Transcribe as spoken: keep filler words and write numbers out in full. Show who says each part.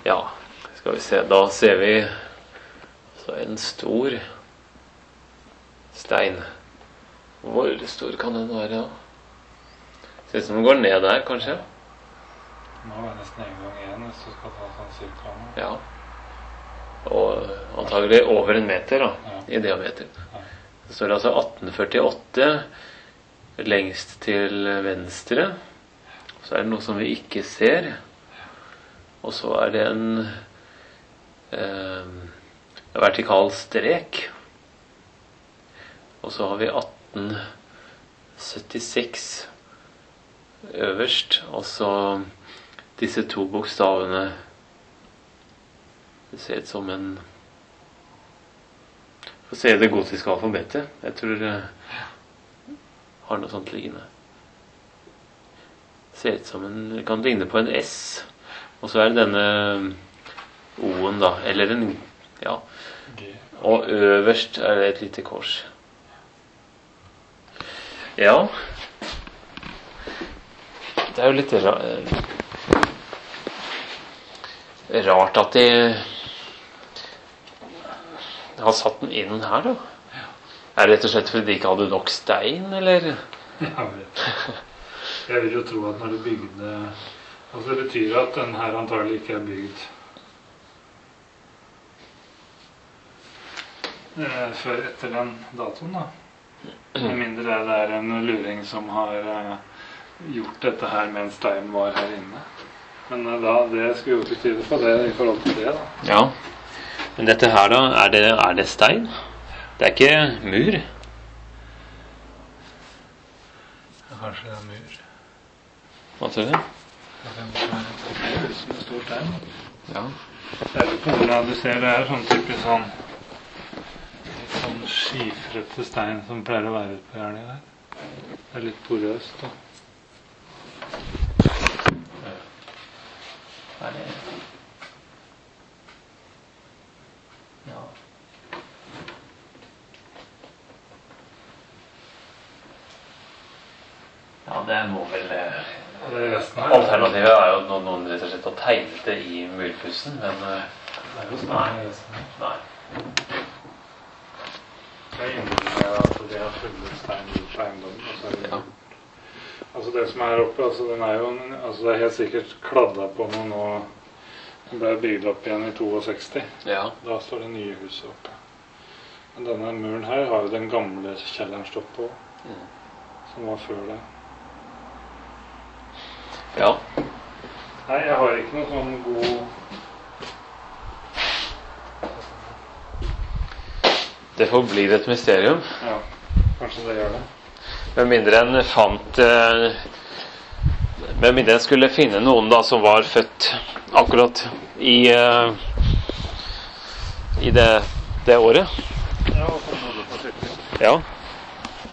Speaker 1: Ja, skal vi se. Da ser vi så en stor stein. Hvor stor kan den være? Ser ut som den går ned der, kanskje?
Speaker 2: Nå er det nesten en gang igjen hvis du skal ta sånn sirkler nå.
Speaker 1: Ja. Og antagelig over en meter da,
Speaker 2: Ja.
Speaker 1: i diameter.
Speaker 2: Ja.
Speaker 1: Det står altså atten førtiåtte lengst til venstre. Så er det noe som vi ikke ser. Og så er det en eh, vertikal strek. Og så har vi atten syttiseks øverst. Og så disse to bokstavene. Det ser ut som en... Få se det gotiske alfabetet. Jeg tror det har noe sånt liggende. Det ser ut som en... Det kan ligne på en S. Og så er det denne O-en da. Eller en... Ja. Og øverst er det et lite kors. Ja. Det er jo litt rart... Rart at de har satt den inn her da. Er det rett og slett fordi de ikke hadde nok stein, eller?
Speaker 2: Jeg vet. Jeg vil jo tro at når du bygde... Altså det betyr at den her antagelig ikke er bygd eh, før etter den datoen da. Med mindre det er en luring som har eh, gjort dette her mens steinen var her inne. Men eh, da, det skulle jo ikke tyde på det i forhold til det da.
Speaker 1: Ja, men dette her da, er det, er det stein? Det er ikke mur?
Speaker 2: Ja, kanskje det er mur.
Speaker 1: Hva tror du?
Speaker 2: Det er en stor stein.
Speaker 1: Ja.
Speaker 2: Det er litt noe du ser, det er sånn typisk sånn litt sånn skifrete stein som pleier å være ute på hjernet der. Det er litt porøst da.
Speaker 1: Er det... Ja. Ja, det må vel...
Speaker 2: Det er resten her.
Speaker 1: Alternativet er jo noen, noen rett og slett å tegne det i murpussen, men...
Speaker 2: Det er jo stein i resten her.
Speaker 1: Nei.
Speaker 2: Det er innenfor at de har funnet stein ut på eiendommen, og så er det...
Speaker 1: Ja.
Speaker 2: Altså det som er her oppe, altså den er jo, altså det er helt sikkert kladda på noe nå. Den ble bygd opp igjen i sekstito.
Speaker 1: Ja.
Speaker 2: Da står det nye huset oppe. Men denne muren her har jo den gamle kjelleren stått på,
Speaker 1: Mm.
Speaker 2: som var før det.
Speaker 1: Ja.
Speaker 2: Nei, jeg har ikke noe sånn god...
Speaker 1: Det får bli et mysterium.
Speaker 2: Ja, kanskje det gjør det.
Speaker 1: Med mindre en fant... Eh, med mindre en skulle finne noen da som var født akkurat i... Eh, i det, det året.
Speaker 2: Ja, og så må du få sitte.
Speaker 1: Ja.